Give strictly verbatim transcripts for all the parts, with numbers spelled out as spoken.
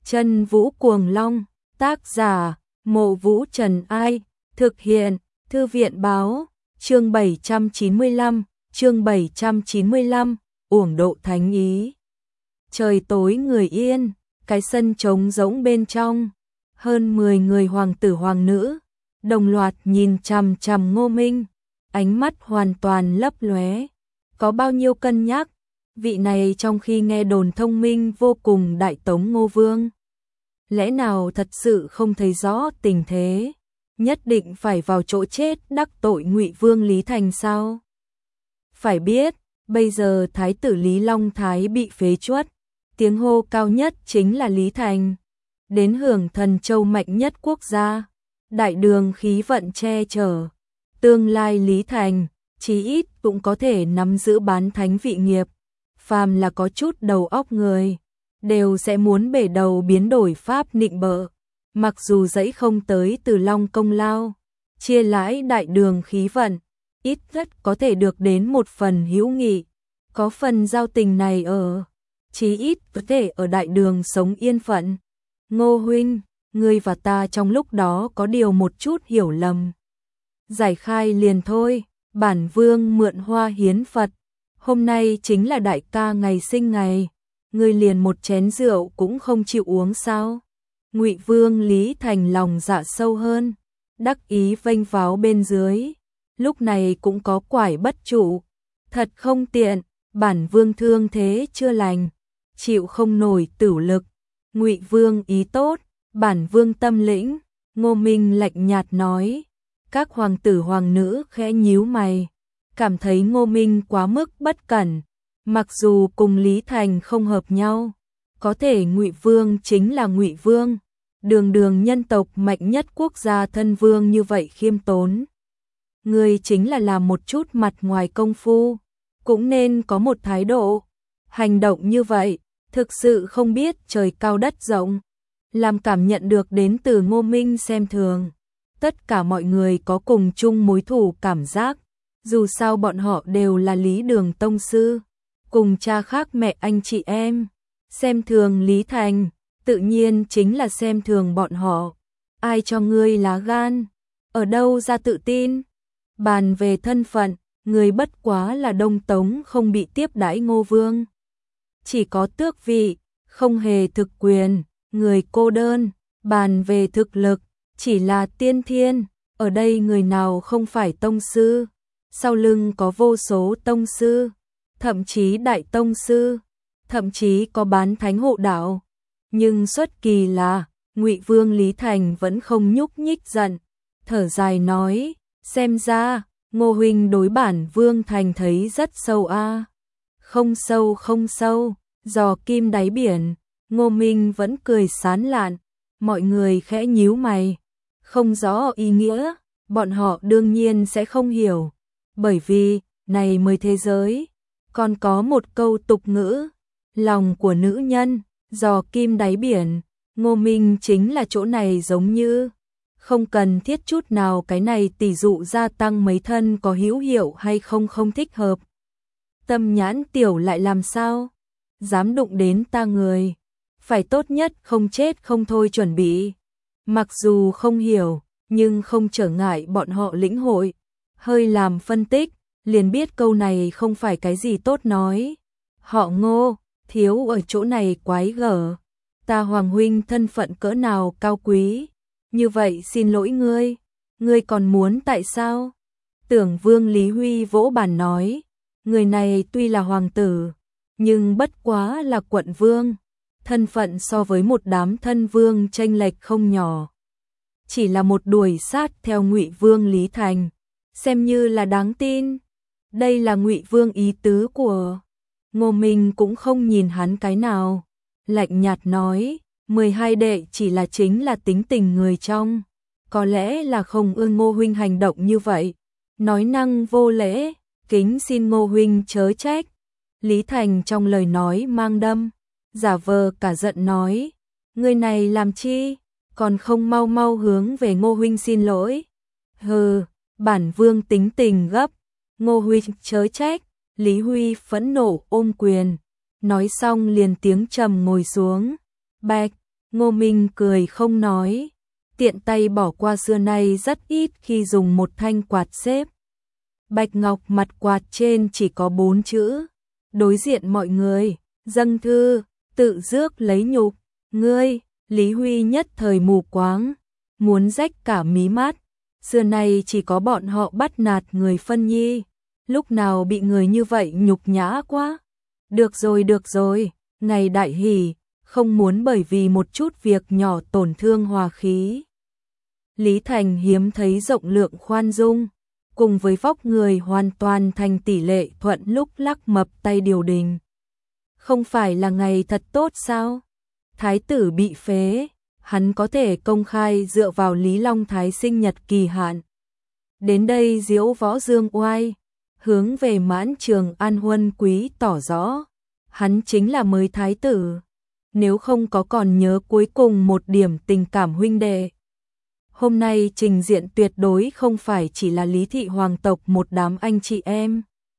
Chân Vũ Cuồng Long, tác giả, Mộ Vũ Trần Ai, thực hiện, Thư viện Báo, chương bảy trăm chín mươi lăm, chương bảy trăm chín mươi lăm, uổng độ thánh ý. Trời tối người yên, cái sân trống rỗng bên trong, hơn mười người hoàng tử hoàng nữ, đồng loạt nhìn chằm chằm Ngô Minh, ánh mắt hoàn toàn lấp lóe. Có bao nhiêu cân nhắc, vị này trong khi nghe đồn thông minh vô cùng đại tống Ngô Vương. Lẽ nào thật sự không thấy rõ tình thế, nhất định phải vào chỗ chết đắc tội Ngụy Vương Lý Thành sao? Phải biết, bây giờ Thái tử Lý Long Thái bị phế truất, tiếng hô cao nhất chính là Lý Thành. Đến hưởng thần châu mạnh nhất quốc gia, đại đường khí vận che chở, tương lai Lý Thành, chí ít cũng có thể nắm giữ bán thánh vị nghiệp. Phàm là có chút đầu óc người, đều sẽ muốn bể đầu biến đổi pháp nịnh bợ. Mặc dù dẫy không tới Từ Long công lao, chia lãi đại đường khí vận, ít nhất có thể được đến một phần hữu nghị. Có phần giao tình này ở, chí ít có thể ở đại đường sống yên phận. Ngô huynh, ngươi và ta trong lúc đó có điều một chút hiểu lầm. Giải khai liền thôi, bản vương mượn hoa hiến Phật. Hôm nay chính là đại ca ngày sinh ngày, ngươi liền một chén rượu cũng không chịu uống sao? Ngụy Vương Lý Thành lòng dạ sâu hơn, đắc ý vênh váo bên dưới, lúc này cũng có quải bất trụ, thật không tiện, bản vương thương thế chưa lành, chịu không nổi tửu lực. Ngụy Vương ý tốt, bản vương tâm lĩnh. Ngô Minh lạnh nhạt nói. Các hoàng tử hoàng nữ khẽ nhíu mày, cảm thấy Ngô Minh quá mức bất cẩn. Mặc dù cùng Lý Thành không hợp nhau, có thể Ngụy Vương chính là Ngụy Vương, đường đường nhân tộc mạnh nhất quốc gia thân vương như vậy khiêm tốn. Người chính là làm một chút mặt ngoài công phu, cũng nên có một thái độ. Hành động như vậy, thực sự không biết trời cao đất rộng, làm cảm nhận được đến từ Ngô Minh xem thường. Tất cả mọi người có cùng chung mối thù cảm giác, dù sao bọn họ đều là Lý Đường tông sư, cùng cha khác mẹ anh chị em. Xem thường Lý Thành, tự nhiên chính là xem thường bọn họ. Ai cho ngươi lá gan? Ở đâu ra tự tin? Bàn về thân phận, người bất quá là Đông Tống không bị tiếp đãi Ngô Vương. Chỉ có tước vị, không hề thực quyền, người cô đơn. Bàn về thực lực, chỉ là tiên thiên. Ở đây người nào không phải tông sư? Sau lưng có vô số tông sư, thậm chí đại tông sư, thậm chí có bán thánh hộ đạo. Nhưng xuất kỳ là, Ngụy Vương Lý Thành vẫn không nhúc nhích giận, thở dài nói, xem ra, Ngô huynh đối bản vương thành thấy rất sâu a. À. Không sâu không sâu, giò kim đáy biển. Ngô Minh vẫn cười sán lạn, mọi người khẽ nhíu mày, không rõ ý nghĩa, bọn họ đương nhiên sẽ không hiểu, bởi vì, này mới thế giới, còn có một câu tục ngữ, lòng của nữ nhân, giò kim đáy biển. Ngô Minh chính là chỗ này giống như, không cần thiết chút nào cái này tỷ dụ gia tăng mấy thân có hữu hiệu hay không không thích hợp. Tâm nhãn tiểu lại làm sao? Dám đụng đến ta người, phải tốt nhất không chết không thôi chuẩn bị. Mặc dù không hiểu, nhưng không trở ngại bọn họ lĩnh hội. Hơi làm phân tích, liền biết câu này không phải cái gì tốt nói. Họ Ngô, thiếu ở chỗ này quái gở. Ta Hoàng huynh thân phận cỡ nào cao quý, như vậy xin lỗi ngươi, ngươi còn muốn tại sao? Tưởng Vương Lý Huy vỗ bàn nói, người này tuy là hoàng tử, nhưng bất quá là quận vương, thân phận so với một đám thân vương chênh lệch không nhỏ. Chỉ là một đuổi sát theo Ngụy Vương Lý Thành, xem như là đáng tin. Đây là Ngụy Vương ý tứ của. Ngô Minh cũng không nhìn hắn cái nào, lạnh nhạt nói, mười hai đệ chỉ là chính là tính tình người trong, có lẽ là không ưa Ngô huynh hành động như vậy, nói năng vô lễ, kính xin Ngô huynh chớ trách. Lý Thành trong lời nói mang đâm, giả vờ cả giận nói, người này làm chi, còn không mau mau hướng về Ngô huynh xin lỗi. Hừ, bản vương tính tình gấp, Ngô huynh chớ trách. Lý Huy phẫn nộ ôm quyền, nói xong liền tiếng trầm ngồi xuống. Bạch, Ngô Minh cười không nói, tiện tay bỏ qua xưa nay rất ít khi dùng một thanh quạt xếp. Bạch ngọc mặt quạt trên chỉ có bốn chữ, đối diện mọi người, dâng thư, tự rước lấy nhục, ngươi, Lý Huy nhất thời mù quáng, muốn rách cả mí mắt, xưa nay chỉ có bọn họ bắt nạt người phân nhi, lúc nào bị người như vậy nhục nhã quá. Được rồi được rồi, ngày đại hỷ, không muốn bởi vì một chút việc nhỏ tổn thương hòa khí. Lý Thành hiếm thấy rộng lượng khoan dung, cùng với vóc người hoàn toàn thành tỷ lệ thuận lúc lắc mập tay điều đình. Không phải là ngày thật tốt sao? Thái tử bị phế, hắn có thể công khai dựa vào Lý Long Thái sinh nhật kỳ hạn. Đến đây diễu võ dương oai, hướng về Mãn Trường An huân quý tỏ rõ, hắn chính là mới thái tử. Nếu không có còn nhớ cuối cùng một điểm tình cảm huynh đệ. Hôm nay trình diện tuyệt đối không phải chỉ là Lý thị hoàng tộc một đám anh chị em,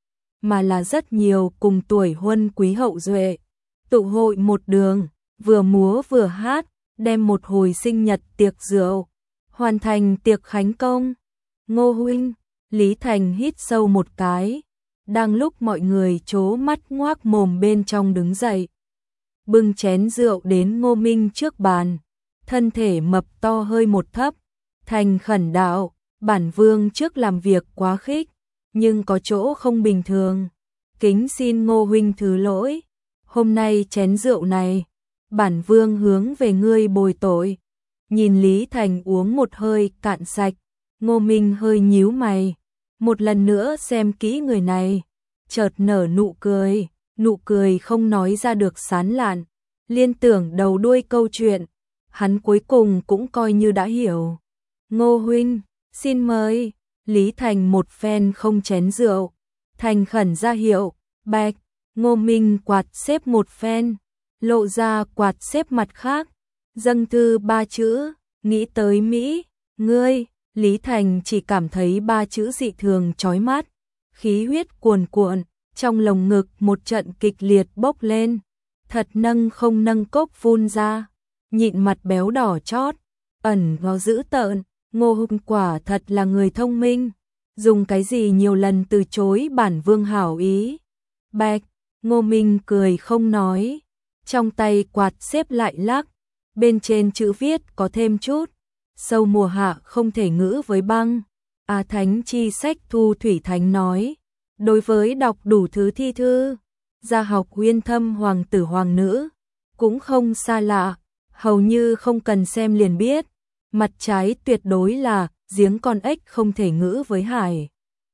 mà là rất nhiều cùng tuổi huân quý hậu duệ, tụ hội một đường, vừa múa vừa hát, đem một hồi sinh nhật tiệc rượu, hoàn thành tiệc khánh công. Ngô huynh, Lý Thành hít sâu một cái, đang lúc mọi người trố mắt ngoác mồm bên trong đứng dậy. Bưng chén rượu đến Ngô Minh trước bàn, thân thể mập to hơi một thấp, thành khẩn đạo, bản vương trước làm việc quá khích, nhưng có chỗ không bình thường, kính xin Ngô huynh thứ lỗi, hôm nay chén rượu này, bản vương hướng về ngươi bồi tội. Nhìn Lý Thành uống một hơi cạn sạch, Ngô Minh hơi nhíu mày, một lần nữa xem kỹ người này, chợt nở nụ cười, nụ cười không nói ra được sán lạn, liên tưởng đầu đuôi câu chuyện, hắn cuối cùng cũng coi như đã hiểu. Ngô huynh, xin mời. Lý Thành một phen không chén rượu, thành khẩn ra hiệu, bạch. Ngô Minh quạt xếp một phen, lộ ra quạt xếp mặt khác, dâng thư ba chữ, nghĩ tới Mỹ, ngươi. Lý Thành chỉ cảm thấy ba chữ dị thường chói mắt, khí huyết cuồn cuộn, trong lồng ngực một trận kịch liệt bốc lên, thật nâng không nâng cốc phun ra, nhịn mặt béo đỏ chót, ẩn ngó dữ tợn. Ngô huynh quả thật là người thông minh, dùng cái gì nhiều lần từ chối bản vương hảo ý. Bạch. Ngô Minh cười không nói, trong tay quạt xếp lại lắc, bên trên chữ viết có thêm chút, sâu mùa hạ không thể ngữ với băng. A Thánh chi sách Thu Thủy Thánh nói, đối với đọc đủ thứ thi thư, gia học uyên thâm hoàng tử hoàng nữ, cũng không xa lạ, hầu như không cần xem liền biết. Mặt trái tuyệt đối là giếng con ếch không thể ngữ với hải.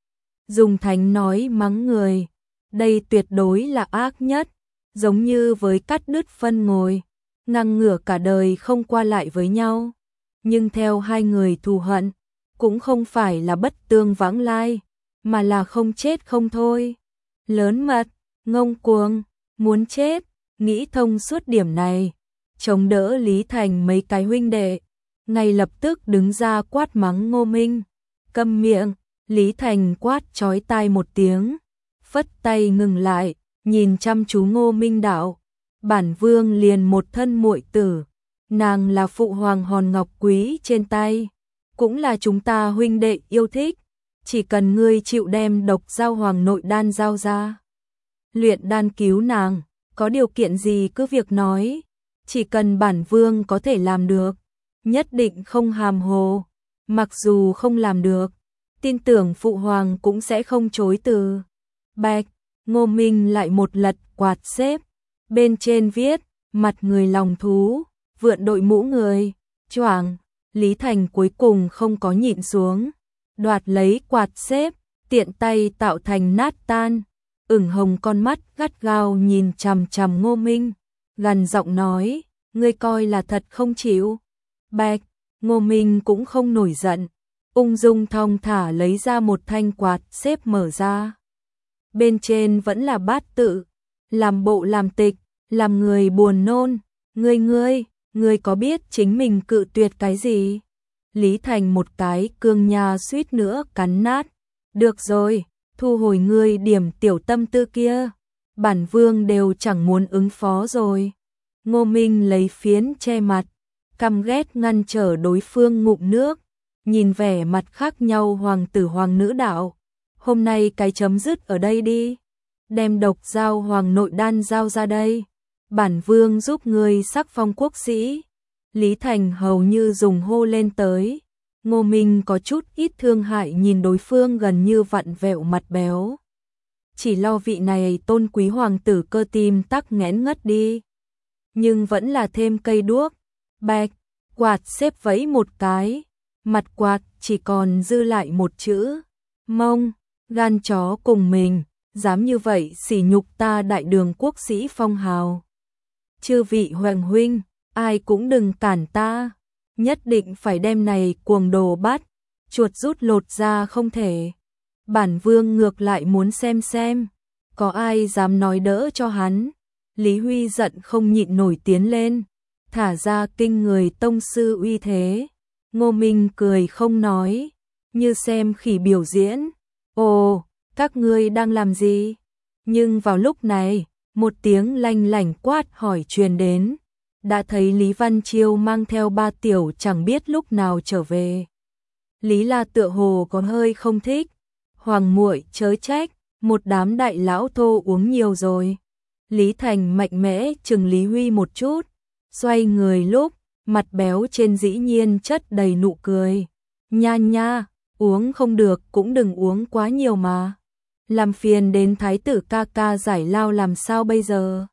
Dùng thánh nói mắng người, đây tuyệt đối là ác nhất, giống như với cắt đứt phân ngồi, ngang ngửa cả đời không qua lại với nhau. Nhưng theo hai người thù hận, cũng không phải là bất tương vãng lai, mà là không chết không thôi. Lớn mật, ngông cuồng, muốn chết, nghĩ thông suốt điểm này, chống đỡ Lý Thành mấy cái huynh đệ, ngay lập tức đứng ra quát mắng Ngô Minh. Câm miệng. Lý Thành quát chói tai một tiếng, phất tay ngừng lại, nhìn chăm chú Ngô Minh đạo, bản vương liền một thân muội tử, nàng là phụ hoàng hòn ngọc quý trên tay, cũng là chúng ta huynh đệ yêu thích, chỉ cần ngươi chịu đem độc giao hoàng nội đan giao ra, luyện đan cứu nàng, có điều kiện gì cứ việc nói, chỉ cần bản vương có thể làm được, nhất định không hàm hồ, mặc dù không làm được, tin tưởng phụ hoàng cũng sẽ không chối từ. Bạch. Ngô Minh lại một lật quạt xếp, bên trên viết, mặt người lòng thú, vượn đội mũ người, choàng. Lý Thành cuối cùng không có nhịn xuống, đoạt lấy quạt xếp, tiện tay tạo thành nát tan, ửng hồng con mắt gắt gao nhìn chằm chằm Ngô Minh, gằn giọng nói, ngươi coi là thật không chịu. Bạch. Ngô Minh cũng không nổi giận, ung dung thong thả lấy ra một thanh quạt xếp mở ra. Bên trên vẫn là bát tự, làm bộ làm tịch, làm người buồn nôn. Ngươi ngươi, ngươi có biết chính mình cự tuyệt cái gì? Lý Thành một cái cương nha suýt nữa cắn nát. Được rồi, thu hồi ngươi điểm tiểu tâm tư kia. Bản vương đều chẳng muốn ứng phó rồi. Ngô Minh lấy phiến che mặt, căm ghét ngăn trở đối phương ngụm nước, nhìn vẻ mặt khác nhau hoàng tử hoàng nữ đạo. Hôm nay cái chấm dứt ở đây đi, đem độc dao hoàng nội đan giao ra đây, bản vương giúp người sắc phong quốc sĩ. Lý Thành hầu như dùng hô lên tới. Ngô Minh có chút ít thương hại nhìn đối phương gần như vặn vẹo mặt béo. Chỉ lo vị này tôn quý hoàng tử cơ tim tắc nghẽn ngất đi. Nhưng vẫn là thêm cây đuốc, bạch, quạt xếp vẫy một cái, mặt quạt chỉ còn dư lại một chữ, mông, gan chó cùng mình, dám như vậy sỉ nhục ta đại đường quốc sĩ phong hào. Chư vị hoàng huynh, ai cũng đừng cản ta, nhất định phải đem này cuồng đồ bắt, chuột rút lột ra không thể. Bản vương ngược lại muốn xem xem, có ai dám nói đỡ cho hắn. Lý Huy giận không nhịn nổi tiến lên, thả ra kinh người tông sư uy thế. Ngô Minh cười không nói, như xem khỉ biểu diễn. Ồ, các ngươi đang làm gì? Nhưng vào lúc này, một tiếng lanh lảnh quát hỏi truyền đến. Đã thấy Lý Văn Chiêu mang theo ba tiểu chẳng biết lúc nào trở về. Lý La tựa hồ có hơi không thích. Hoàng muội chớ trách, một đám đại lão thô uống nhiều rồi. Lý Thành mạnh mẽ chừng Lý Huy một chút, xoay người lúc, mặt béo trên dĩ nhiên chất đầy nụ cười. Nha nha, uống không được cũng đừng uống quá nhiều mà. Làm phiền đến thái tử ca ca giải lao làm sao bây giờ?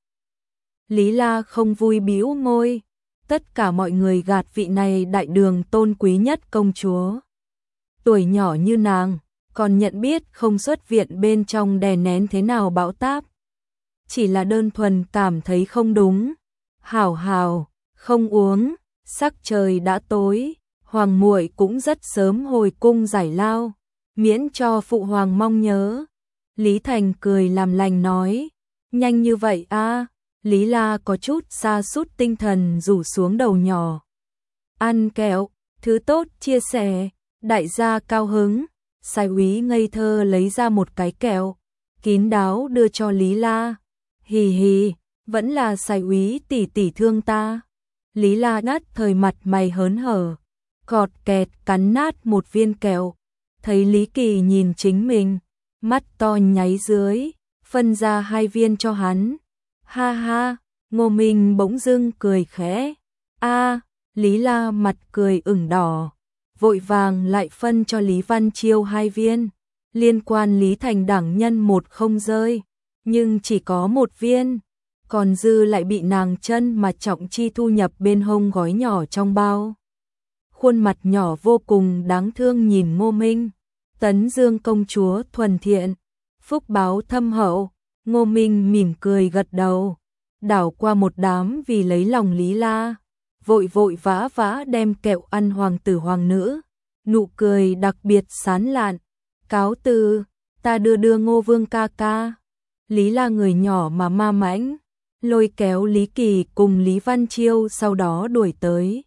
Lý La không vui bĩu môi, tất cả mọi người gạt vị này đại đường tôn quý nhất công chúa. Tuổi nhỏ như nàng, còn nhận biết không xuất viện bên trong đè nén thế nào bão táp. Chỉ là đơn thuần cảm thấy không đúng. Hảo hảo, không uống, sắc trời đã tối, hoàng muội cũng rất sớm hồi cung giải lao, miễn cho phụ hoàng mong nhớ. Lý Thành cười làm lành nói, nhanh như vậy a? À? Lý La có chút sa sút tinh thần rủ xuống đầu nhỏ. Ăn kẹo, thứ tốt chia sẻ, đại gia cao hứng. Sai úy ngây thơ lấy ra một cái kẹo, kín đáo đưa cho Lý La. Hì hì, vẫn là sai úy tỷ tỷ thương ta. Lý La ngắt thời mặt mày hớn hở, cọt kẹt cắn nát một viên kẹo. Thấy Lý Kỳ nhìn chính mình, mắt to nháy dưới, phân ra hai viên cho hắn. Ha ha, Ngô Minh bỗng dưng cười khẽ. A, Lý La mặt cười ửng đỏ, vội vàng lại phân cho Lý Văn Chiêu hai viên. Liên quan Lý Thành đẳng nhân một không rơi, nhưng chỉ có một viên, còn dư lại bị nàng chân mà trọng chi thu nhập bên hông gói nhỏ trong bao. Khuôn mặt nhỏ vô cùng đáng thương nhìn Ngô Minh. Tấn Dương công chúa thuần thiện, phúc báo thâm hậu. Ngô Minh mỉm cười gật đầu, đảo qua một đám vì lấy lòng Lý La, vội vội vã vã đem kẹo ăn hoàng tử hoàng nữ, nụ cười đặc biệt sán lạn. Cáo từ, ta đưa đưa Ngô Vương ca ca. Lý La người nhỏ mà ma mãnh, lôi kéo Lý Kỳ cùng Lý Văn Chiêu sau đó đuổi tới.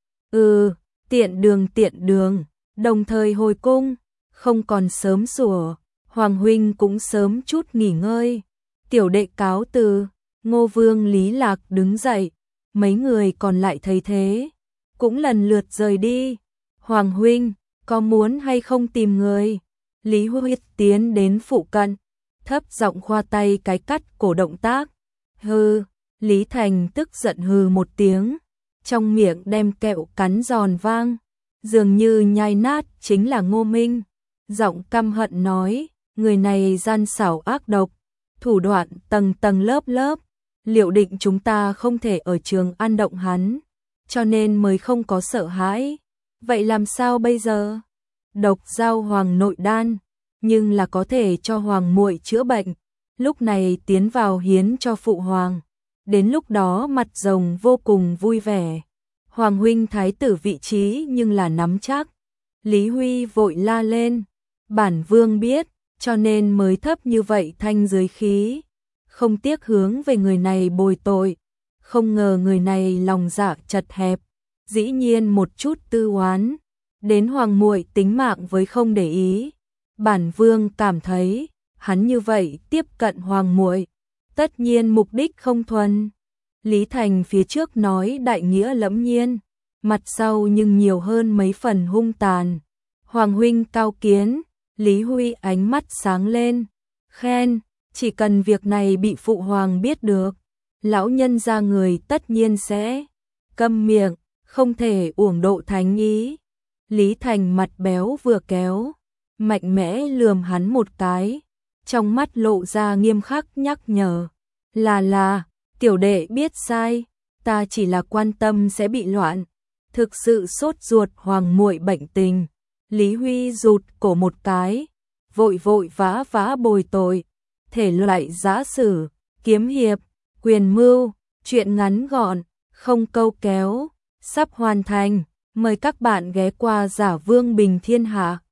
Ừ, tiện đường tiện đường, đồng thời hồi cung, không còn sớm sủa, Hoàng huynh cũng sớm chút nghỉ ngơi. Tiểu đệ cáo từ. Ngô Vương Lý Lạc đứng dậy, mấy người còn lại thấy thế, cũng lần lượt rời đi. Hoàng huynh, có muốn hay không tìm người? Lý Huyết tiến đến phụ cận, thấp giọng khoa tay cái cắt cổ động tác. Hừ, Lý Thành tức giận hừ một tiếng, trong miệng đem kẹo cắn giòn vang, dường như nhai nát chính là Ngô Minh. Giọng căm hận nói, người này gian xảo ác độc, thủ đoạn tầng tầng lớp lớp, liệu định chúng ta không thể ở trường ăn động hắn, cho nên mới không có sợ hãi. Vậy làm sao bây giờ? Độc giao hoàng nội đan, nhưng là có thể cho hoàng muội chữa bệnh, lúc này tiến vào hiến cho phụ hoàng. Đến lúc đó mặt rồng vô cùng vui vẻ. Hoàng huynh thái tử vị trí nhưng là nắm chắc. Lý Huy vội la lên, bản vương biết, cho nên mới thấp như vậy thanh dưới khí, không tiếc hướng về người này bồi tội. Không ngờ người này lòng dạ chật hẹp, dĩ nhiên một chút tư oán, đến hoàng muội tính mạng với không để ý. Bản vương cảm thấy, hắn như vậy tiếp cận hoàng muội, tất nhiên mục đích không thuần. Lý Thành phía trước nói đại nghĩa lẫm nhiên, mặt sau nhưng nhiều hơn mấy phần hung tàn. Hoàng huynh cao kiến, Lý Huy ánh mắt sáng lên, khen, chỉ cần việc này bị phụ hoàng biết được, lão nhân gia người tất nhiên sẽ câm miệng, không thể uổng độ thánh ý. Lý Thành mặt béo vừa kéo, mạnh mẽ lườm hắn một cái, trong mắt lộ ra nghiêm khắc nhắc nhở, là là, tiểu đệ biết sai, ta chỉ là quan tâm sẽ bị loạn, thực sự sốt ruột hoàng muội bệnh tình. Lý Huy rụt cổ một cái, vội vội vã vã bồi tội, thể loại giã sử, kiếm hiệp, quyền mưu, chuyện ngắn gọn, không câu kéo, sắp hoàn thành, mời các bạn ghé qua Giả Vương Bình Thiên Hạ.